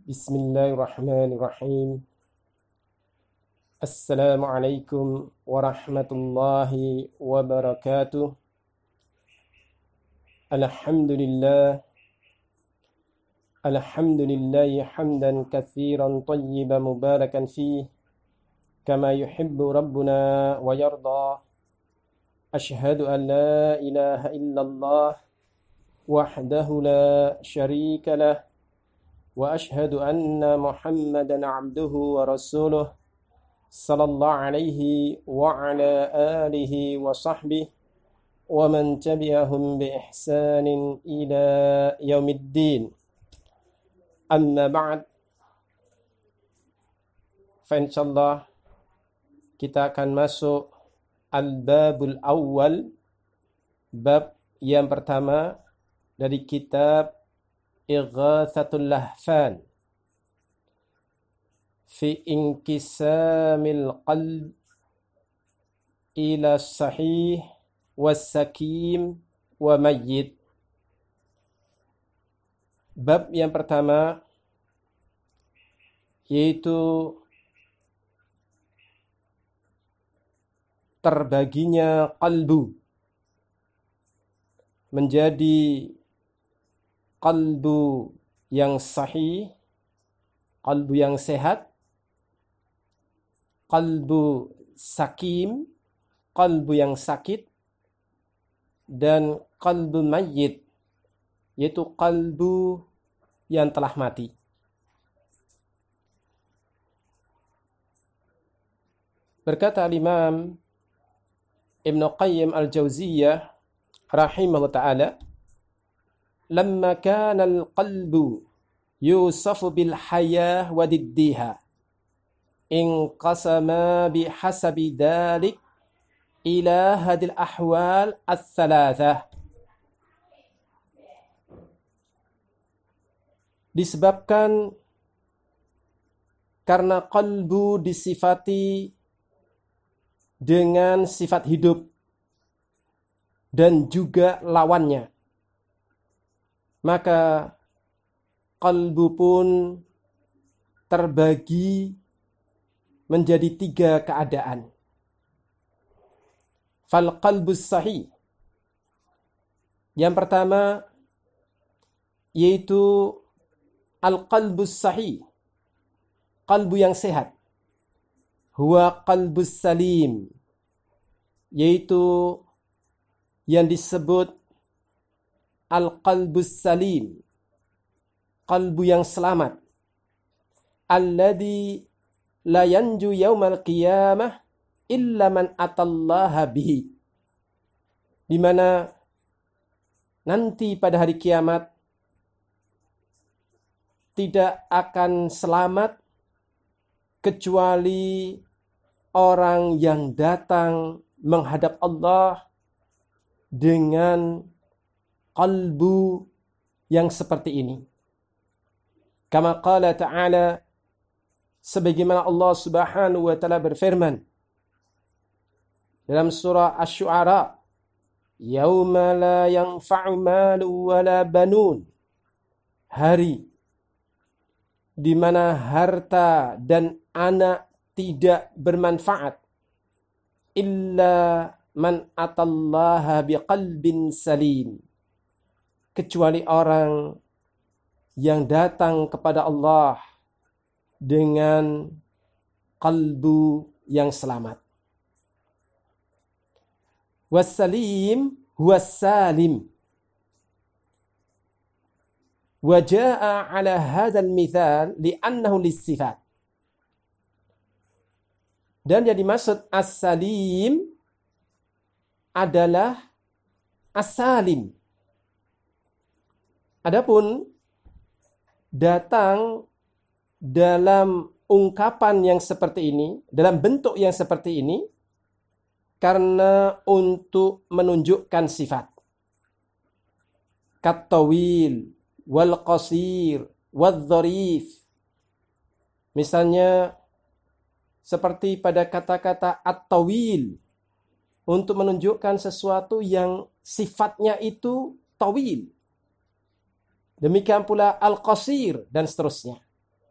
Bismillahirrahmanirrahim. Assalamualaikum warahmatullahi wabarakatuh. Alhamdulillah. Alhamdulillahi hamdan katsiran tayyiban mubarakan fih kama yuhibbu rabbuna wa yarda. Ashhadu an la ilaha illallah wahdahu la syarika lah. Wa ashhadu anna Muhammadan abduhu wa rasuluh sallallahu alaihi wa ala alihi wa sahbihi wa man tabi'ahum bi ihsanin ila yaumiddin. Amma ba'd. Fa insyaallah kita akan masuk al-babul awal, bab yang pertama dari kitab Ighatsatul Lahfan fi inqisamil qalb ila sahih was-sakim wa mayyit. Bab yang pertama yaitu terbaginya qalbu menjadi qalbu yang sahih, qalbu yang sehat, qalbu sakim, qalbu yang sakit, dan qalbu mayyit, yaitu qalbu yang telah mati. Berkata Imam Ibn Qayyim al-Jauziyah rahimahullah ta'ala, lamma kana al-qalbu yusafu bil hayah wa diddiha inqasama bihasabi dhalik ila hadil ahwal ats-tsalatsah. Disebabkan karena qalbu disifati dengan sifat hidup dan juga lawannya, maka qalbu pun terbagi menjadi 3 keadaan. Fal qalbus sahih, yang pertama yaitu al-qalbus sahih, qalbu yang sehat. Huwa qalbus salim, yaitu yang disebut al-qalbus salim, qalbu yang selamat. Alladzi la yanju yaumal qiyamah illa man atallaha bihi, di mana nanti pada hari kiamat tidak akan selamat kecuali orang yang datang menghadap Allah dengan qalbu yang seperti ini. Kama qala ta'ala, sebagaimana Allah Subhanahu wa ta'ala berfirman dalam surah Asy-Syu'ara, yauma la yanfa'u malu wala banun, hari di mana harta dan anak tidak bermanfaat, illa man atallaha biqalbin salim, kecuali orang yang datang kepada Allah dengan qalbu yang selamat. Wassalim huwas salim. Wa jaa ala hadzal mithal li'annahu lis-sifat. Dan yang dimaksud as-salim adalah as-salim. Adapun datang dalam ungkapan yang seperti ini, dalam bentuk yang seperti ini, karena untuk menunjukkan sifat. Kat-tawil, wal-qasir, wal-dharif. Misalnya, seperti pada kata-kata at-tawil, untuk menunjukkan sesuatu yang sifatnya itu tawil. Demikian pula al-qasir dan seterusnya.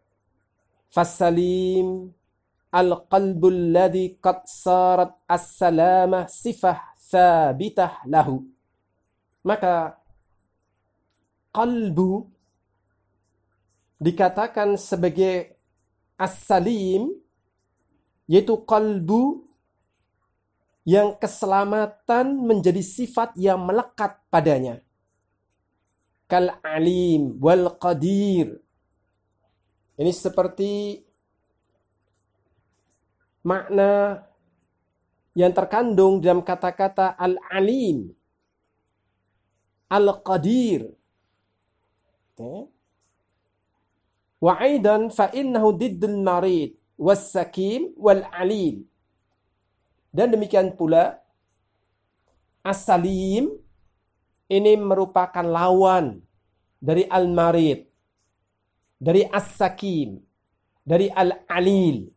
Fasalim al-qalbul ladzi qad sarat as-salamah sifah thabitah lahu. Maka qalbu dikatakan sebagai as-salim, yaitu qalbu yang keselamatan menjadi sifat yang melekat padanya. Kal alim wal qadir. Ini seperti makna yang terkandung dalam kata-kata al-alim, al-qadir. Wa aidan fa innahu diddul marid was-sakim wal-alim. Dan demikian pula as-salim ini merupakan lawan dari al-marid, dari as-sakim, dari al-alil.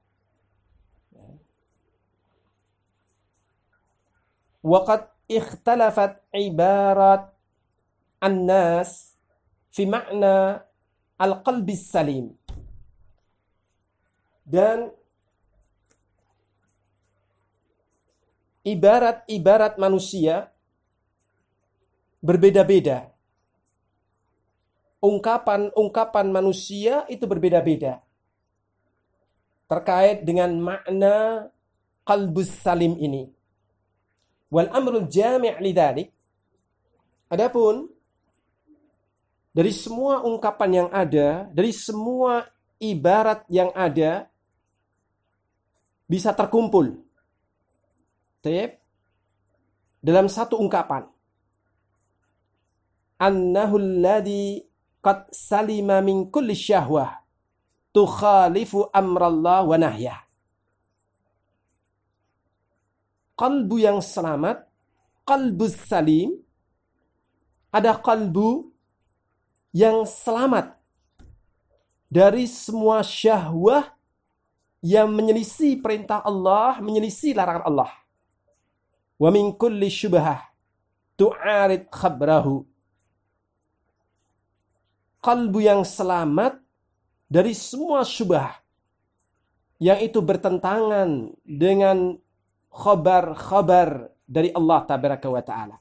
Waqad ikhtalafat ibarat an-nas fi makna al-qalbi salim. Dan ibarat-ibarat manusia berbeda-beda. Ungkapan-ungkapan manusia itu berbeda-beda terkait dengan makna qalbus salim ini. Wal amrul jami' lidzalik. Adapun dari semua ungkapan yang ada, dari semua ibarat yang ada bisa terkumpul dalam satu ungkapan. Annahu alladhi qad salima min kulli syahwah tukhalifu amrallah wa nahyah. Qalbu yang selamat, qalbus salim, ada qalbu yang selamat dari semua syahwah yang menyelisih perintah Allah, menyelisih larangan Allah. Wa min kulli syubhah tu'arid khabrahu. Qalbu yang selamat dari semua syubhah yang itu bertentangan dengan khabar-khabar dari Allah tabaraka wa ta'ala.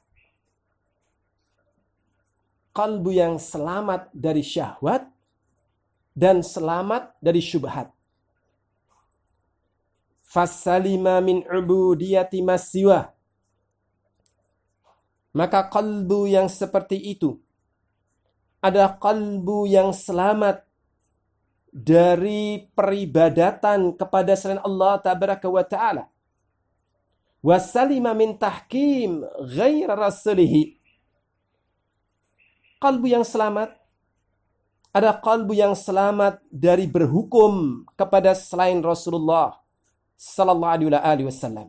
Qalbu yang selamat dari syahwat dan selamat dari syubhat. Fasalima min ubudiyati masiwah. Maka qalbu yang seperti itu ada qalbu yang selamat dari peribadatan kepada selain Allah tabaraka wa ta'ala. Wasalima min tahkim ghair rasulihi. Qalbu yang selamat, ada qalbu yang selamat dari berhukum kepada selain Rasulullah sallallahu alaihi wasallam.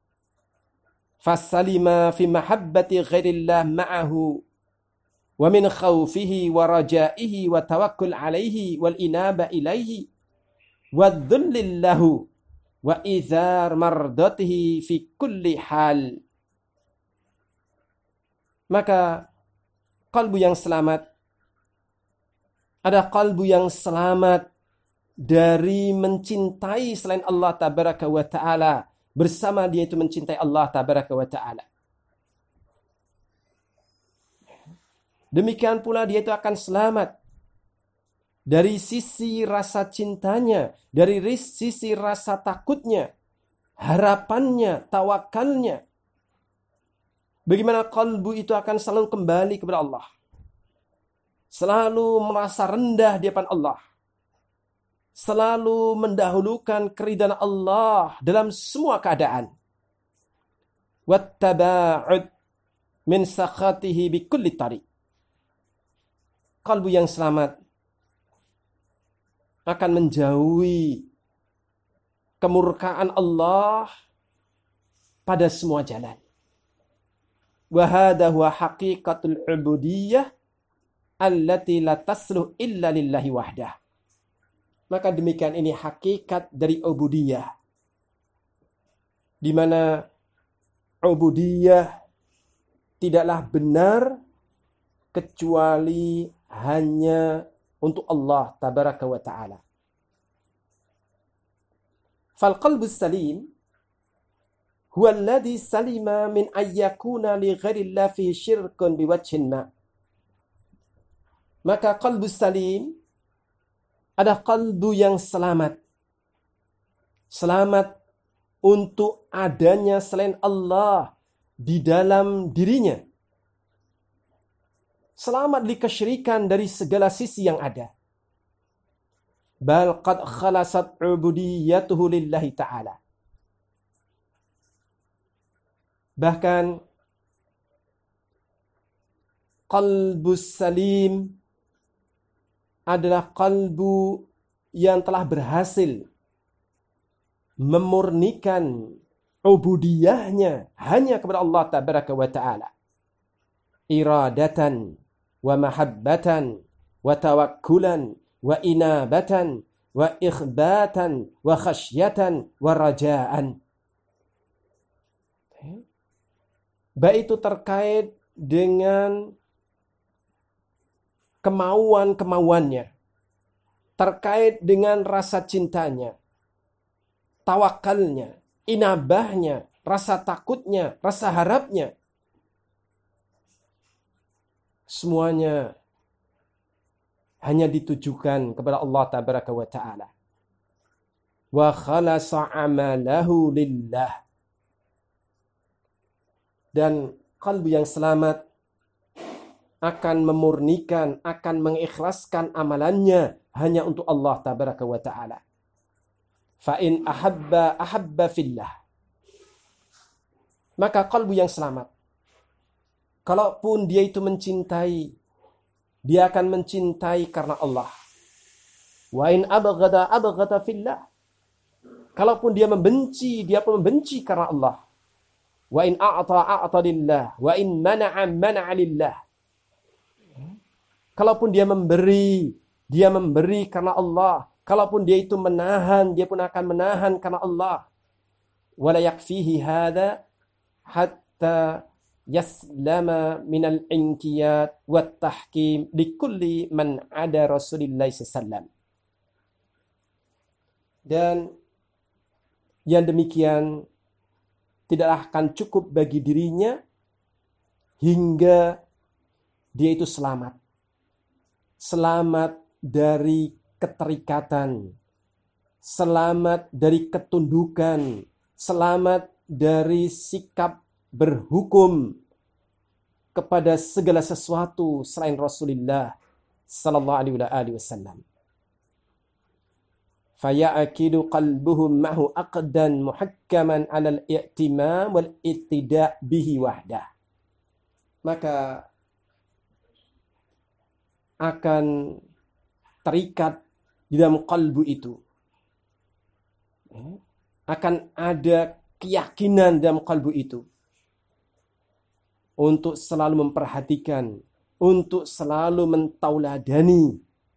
Fasalima fi mahabbati ghairillah ma'ahu wa min khawfihi wa rajaihi wa tawakkul alaihi wal inaba ilaihi wa dhullillahu wa izar mardatihi fi kulli hal. Maka qalbu yang selamat, ada qalbu yang selamat dari mencintai selain Allah tabaraka wa ta'ala, bersama dia itu mencintai Allah tabaraka wa ta'ala. Demikian pula dia itu akan selamat dari sisi rasa cintanya, dari sisi rasa takutnya, harapannya, tawakalnya. Bagaimana qalbu itu akan selalu kembali kepada Allah. Selalu merasa rendah di hadapan Allah. Selalu mendahulukan keridhaan Allah dalam semua keadaan. Wattaba'ud min sakhatihi bi kulli tariq. Qalbu yang selamat akan menjauhi kemurkaan Allah pada semua jalan. Wa hadha huwa haqiqatul ubudiyyah allati la tasluh illa lillahi wahdah. Maka demikian ini hakikat dari ubudiyah, di mana ubudiyah tidaklah benar kecuali hanya untuk Allah tabaraka wa ta'ala. Fal qalbus salim huwa alladhi salima min ayyakuna li ghairillah fi syirkun biwajhin ma. Maka qalbus salim ada qalbu yang selamat. Selamat untuk adanya selain Allah di dalam dirinya. Selamat dari kesyirikan dari segala sisi yang ada. Bal qad khalasat ubudiyatuhu lillahi ta'ala. Bahkan qalbus salim adalah qalbu yang telah berhasil memurnikan ubudiyahnya hanya kepada Allah tabaraka wa ta'ala. Iradatan wa mahabbatan wa tawakkulan wa inabatan wa ikhbatan wa khasyatan wa rajaan. Baik itu terkait dengan kemauan-kemauannya, terkait dengan rasa cintanya, tawakalnya, inabahnya, rasa takutnya, rasa harapnya. Semuanya hanya ditujukan kepada Allah tabaraka wa ta'ala. Wa khalasa amalahu lillah. Dan kalbu yang selamat akan memurnikan, akan mengikhlaskan amalannya hanya untuk Allah tabaraka wa ta'ala. Fa in ahabba fillah. Maka kalbu yang selamat, kalaupun dia itu mencintai, dia akan mencintai karena Allah. Wa in abghada fillah. Kalaupun dia membenci, dia pun membenci karena Allah. Wa in a'ta lillah, wa in mana'a lillah. Kalaupun dia memberi karena Allah. Kalaupun dia itu menahan, dia pun akan menahan karena Allah. Wala yakfihi hadha hatta yaslama minal inkiyat wat tahkim likulli man ada Rasulullah sallallahu. Dan yang demikian tidaklah akan cukup bagi dirinya hingga dia itu selamat. Selamat dari keterikatan, selamat dari ketundukan, selamat dari sikap berhukum kepada segala sesuatu selain Rasulullah sallallahu alaihi wasallam. Faya'akidu qalbuhum ma'hu aqdan muhakkaman 'alal i'timam wal ittida' bihi wahdah. Maka akan terikat di dalam qalbu itu. Akan ada keyakinan dalam qalbu itu. Untuk selalu memperhatikan, untuk selalu mentauladani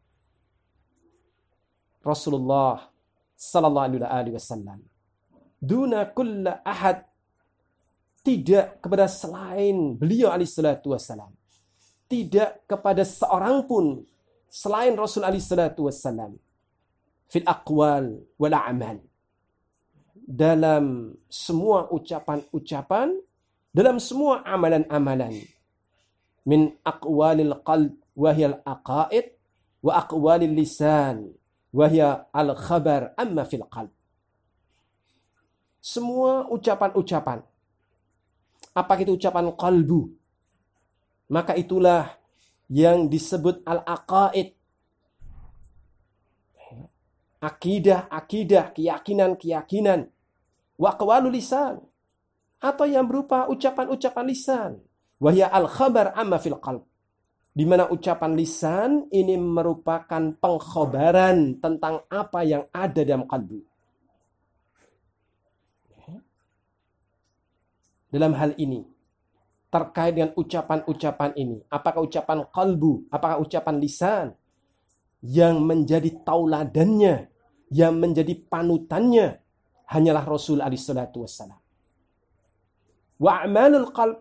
Rasulullah sallallahu alaihi wasallam. Duna kulla ahad, tidak kepada selain beliau alaihi salatu wasallam. Tidak kepada seorang pun selain Rasul alaihi salatu wasallam. Fil aqwal wal a'mal. Dalam semua ucapan-ucapan, dalam semua amalan-amalan. Min aqwalil qalb wa hiyal aqaid wa aqwalil lisan wa hiya al khabar amma fil qalb. Semua ucapan-ucapan. Apakah itu ucapan qalbu? Maka itulah yang disebut al-aqaid. Akidah, keyakinan. Wa aqwalul lisan. Atau yang berupa ucapan-ucapan lisan. Wahya al-khabar amma fil qalb. Di mana ucapan lisan ini merupakan pengkhabaran tentang apa yang ada dalam kalbu. Dalam hal ini, terkait dengan ucapan-ucapan ini, apakah ucapan kalbu, apakah ucapan lisan, yang menjadi tauladannya, yang menjadi panutannya, hanyalah Rasul alaihi salatu wassalam. Wa a'malul qalb.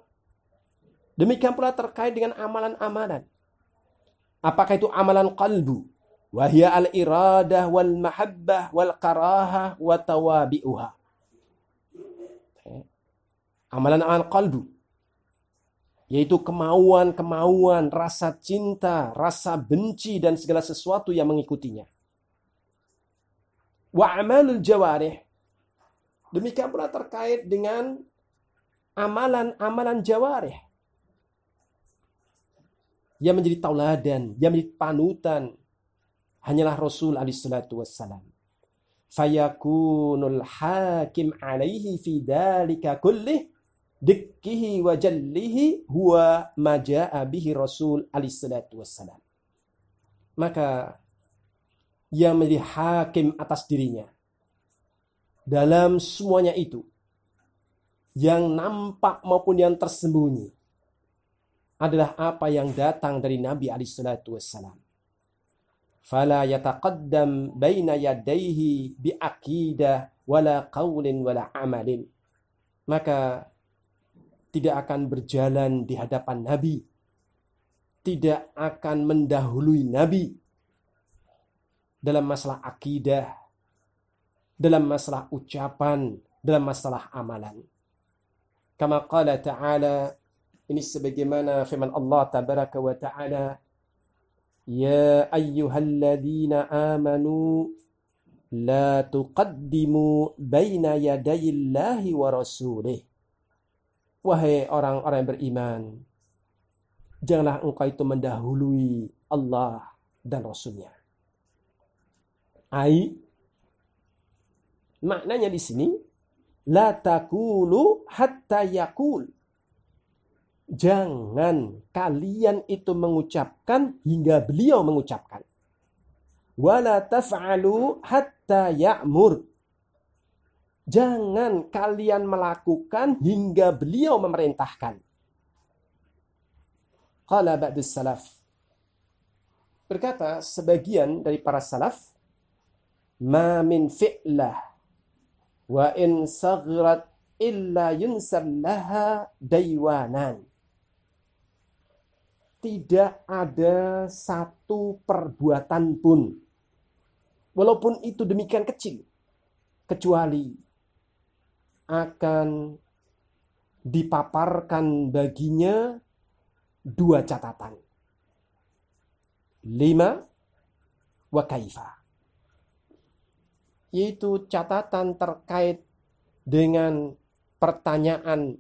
Demikian pula terkait dengan amalan-amalan. Apakah itu amalan qalbu? wa hiya al-iradah wal mahabbah wal karahah wa tawabi'uha. Amalan-amalan qalbu, yaitu kemauan-kemauan, rasa cinta, rasa benci, dan segala sesuatu yang mengikutinya. Wa amalul jawarih, demikian pula terkait dengan amalan-amalan jawarih yang menjadi tauladan, yang menjadi panutan, hanyalah Rasul alaihi salatu wassalam. Fayakunul hakim alaihi fi dalika kullih dikkihi wa jallihi huwa ma jaa bihi Rasul alaihi salatu wassalam. Maka yang menjadi hakim atas dirinya dalam semuanya itu, yang nampak maupun yang tersembunyi, adalah apa yang datang dari Nabi alaihi salatu wassalam. Fala yataqaddam baina yadayhi bi aqidah wala qaulin wala amalin. Maka tidak akan berjalan di hadapan Nabi, tidak akan mendahului Nabi dalam masalah akidah, dalam masalah ucapan, dalam masalah amalan. Kama qala ta'ala, ini sebagaimana firman Allah tabaraka wa ta'ala, ya ayyuhalladzina amanu la tuqaddimu baina yadayillahi wa rasulih. Wahai orang-orang yang beriman, janganlah engkau itu mendahului Allah dan Rasulnya. Maknanya di sini, la taqulu hatta yaqul. Jangan kalian itu mengucapkan hingga beliau mengucapkan. Wala taf'alu hatta ya'mur. Jangan kalian melakukan hingga beliau memerintahkan. Qala ba'dus salaf. Berkata sebagian dari para salaf, ma min fi'lah wa in sagrat illa yunsar laha daywanan. Tidak ada satu perbuatan pun, walaupun itu demikian kecil, kecuali akan dipaparkan baginya dua catatan. 5 wa kaifa. Yaitu catatan terkait dengan pertanyaan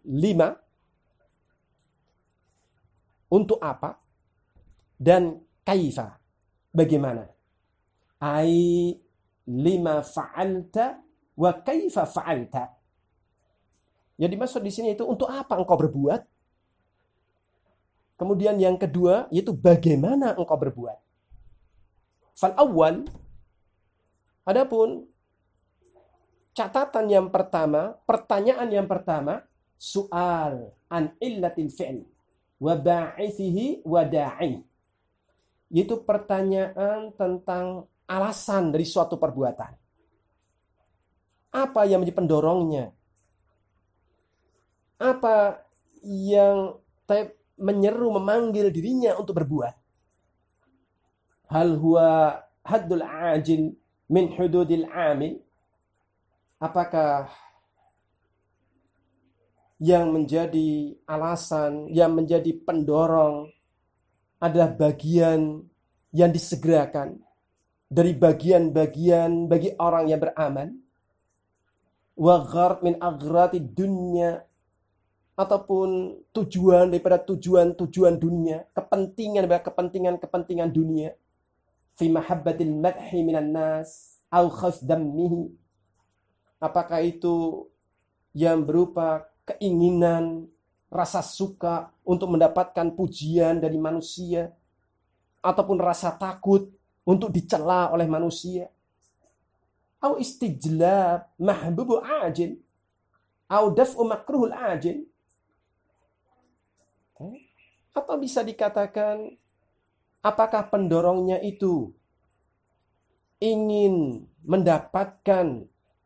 5, untuk apa, dan kaifa, bagaimana. Ai lima fa'alta wa kaifa fa'alta. Yang dimaksud di sini itu untuk apa engkau berbuat. Kemudian yang kedua yaitu bagaimana engkau berbuat. Fal awwal, adapun catatan yang pertama, pertanyaan yang pertama, soal an illatil fi'l wa ba'ithihi wa da'i. Yaitu pertanyaan tentang alasan dari suatu perbuatan. Apa yang menjadi pendorongnya? Apa yang menyeru, memanggil dirinya untuk berbuat? Hal huwa haddul ajil min hududil amil? Apakah yang menjadi alasan, yang menjadi pendorong adalah bagian yang disegerakan dari bagian-bagian bagi orang yang beramal? Wa gharad min aghrati dunya, ataupun tujuan daripada tujuan-tujuan dunia, kepentingan daripada kepentingan dunia, fi mahabbatil madhi minan nas au khaf dammihi. Apakah itu yang berupa keinginan, rasa suka untuk mendapatkan pujian dari manusia, ataupun rasa takut untuk dicela oleh manusia, au istijlab mahbubu ajil, au daf'u makruhul ajil. Atau bisa dikatakan, apakah pendorongnya itu ingin mendapatkan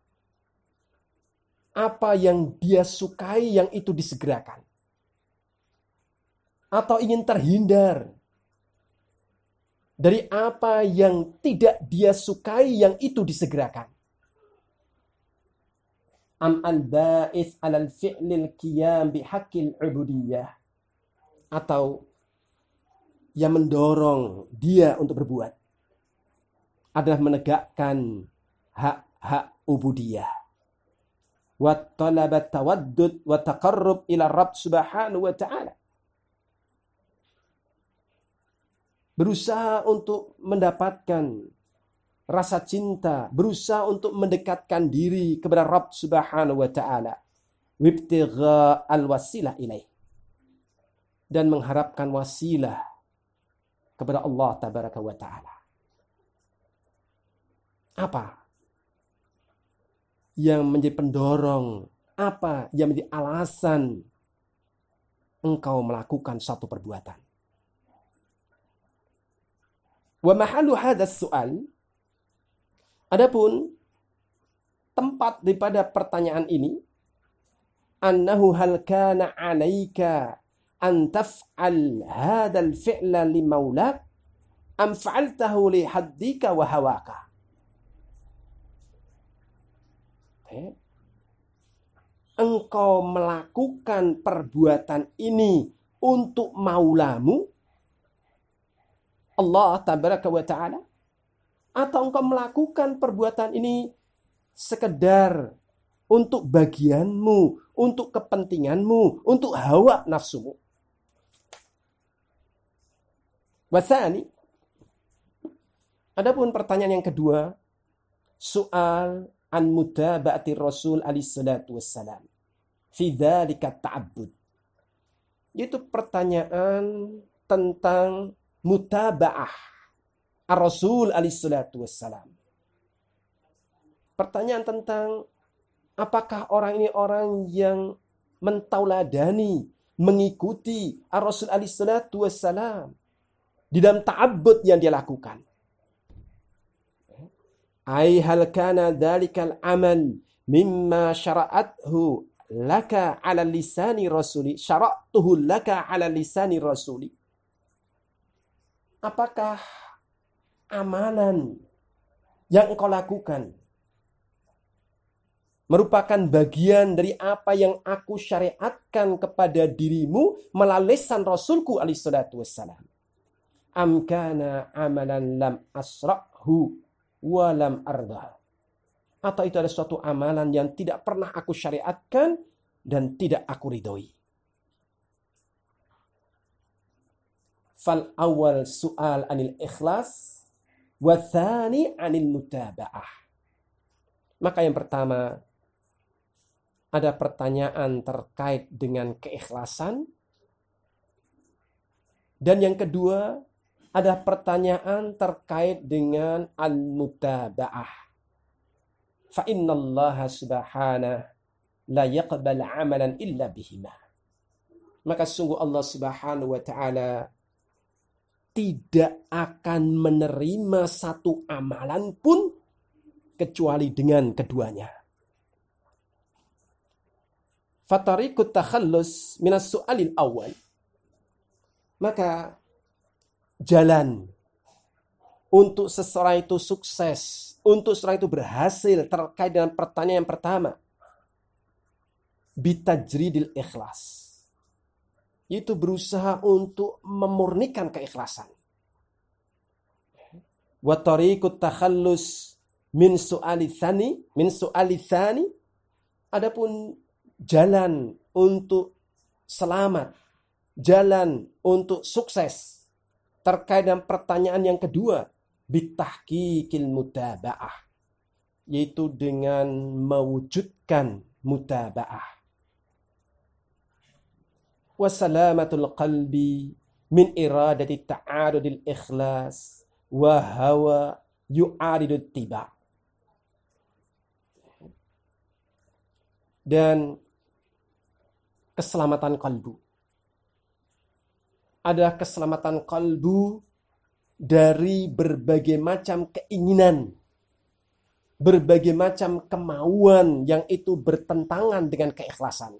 apa yang dia sukai yang itu disegerakan, atau ingin terhindar dari apa yang tidak dia sukai yang itu disegerakan. Am al-ba'is 'alal fi'lil qiyam bihaqqil ubudiyah, atau yang mendorong dia untuk berbuat adalah menegakkan hak-hak ubudiyah. Wa talabat tawaddud wa taqarrub ila Rabb subhanahu wa ta'ala. Berusaha untuk mendapatkan rasa cinta, berusaha untuk mendekatkan diri kepada Rabb subhanahu wa ta'ala. Wibtigha al-wasilah ilaih. Dan mengharapkan wasilah kepada Allah tabaraka wa ta'ala. Apa yang menjadi pendorong, apa yang menjadi alasan engkau melakukan satu perbuatan? Wa mahallu hadzal su'al, adapun tempat daripada pertanyaan ini, annahu hal kana 'alaika an taf'al hadzal fi'la li maulak am fa'altahu li haddika wa hawaka. Engkau melakukan perbuatan ini untuk maulamu Allah tabaraka wa ta'ala, atau engkau melakukan perbuatan ini sekedar untuk bagianmu, untuk kepentinganmu, untuk hawa nafsumu. Wasani, adapun pertanyaan yang kedua, soal an mutaba'ati Rasul alaihi salatu wassalam fi dzalika ta'abbud, yaitu pertanyaan tentang mutaba'ah ar-Rasul alaihi salatu wassalam. Pertanyaan tentang apakah orang ini orang yang mentauladani, mengikuti ar-Rasul alaihi salatu wassalam di dalam ta'abbud yang dia lakukan. Ai hal kana dzalikal amal mimma syara'athu laka ala lisani rasuli, syara'tuhu laka ala lisani rasuli. Apakah amalan yang engkau lakukan merupakan bagian dari apa yang aku syariatkan kepada dirimu melalui lisan Rasulku alaihi salatu wassalam? Am kana amalan lam asra'hu wa lam ardah, atau itu adalah suatu amalan yang tidak pernah aku syariatkan dan tidak aku ridhoi? Fal awal su'al anil ikhlas wa tsani anil mutaba'ah. Maka yang pertama ada pertanyaan terkait dengan keikhlasan, dan yang kedua ada pertanyaan terkait dengan al-mutaba'ah. Fa innallaha subhanahu la yaqbal amalan illa bihima. Maka sungguh Allah subhanahu wa ta'ala tidak akan menerima satu amalan pun kecuali dengan keduanya. Fatariqut takhallus minas su'alil awal. Maka jalan untuk seseorang itu sukses, untuk seseorang itu berhasil terkait dengan pertanyaan yang pertama, bitajridil ikhlas, itu berusaha untuk memurnikan keikhlasan. Wa tariqut takhallus min su'ali tsani, adapun jalan untuk selamat, jalan untuk sukses terkait dengan pertanyaan yang kedua, bitahqiqil mutaba'ah, yaitu dengan mewujudkan mutaba'ah. Wasalamatul qalbi min iradati ta'arudil ikhlas wa hawa yu'aridut tiba. Dan keselamatan kalbu adalah keselamatan kalbu dari berbagai macam keinginan, berbagai macam kemauan yang itu bertentangan dengan keikhlasan.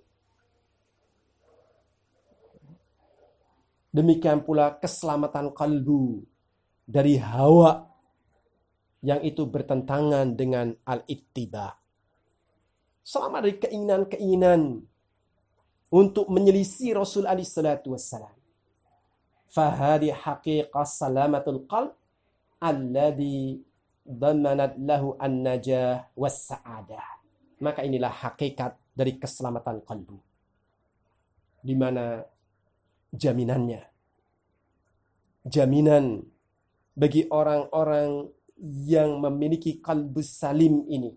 Demikian pula keselamatan kalbu dari hawa yang itu bertentangan dengan al-ittiba. Selamat dari keinginan-keinginan untuk menyelisih Rasul alaihi salatu wassalam. Fahadi haqiqah salamatul qalb alladhi dhamanat lahu an-najah was-sa'adah. Maka inilah hakikat dari keselamatan kalbu, di mana jaminan bagi orang-orang yang memiliki kalbu salim ini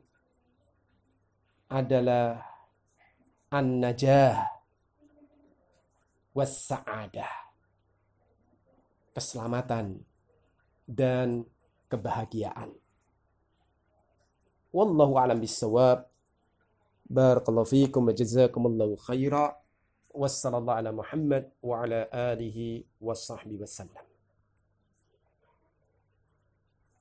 adalah an-najah was-sa'adah, keselamatan dan kebahagiaan. Wallahu a'lam bissawab. Barakallahu fiikum wa jazakumullahu khaira. Wassallallahu ala Muhammad wa ala alihi wa sahbihi wasallam.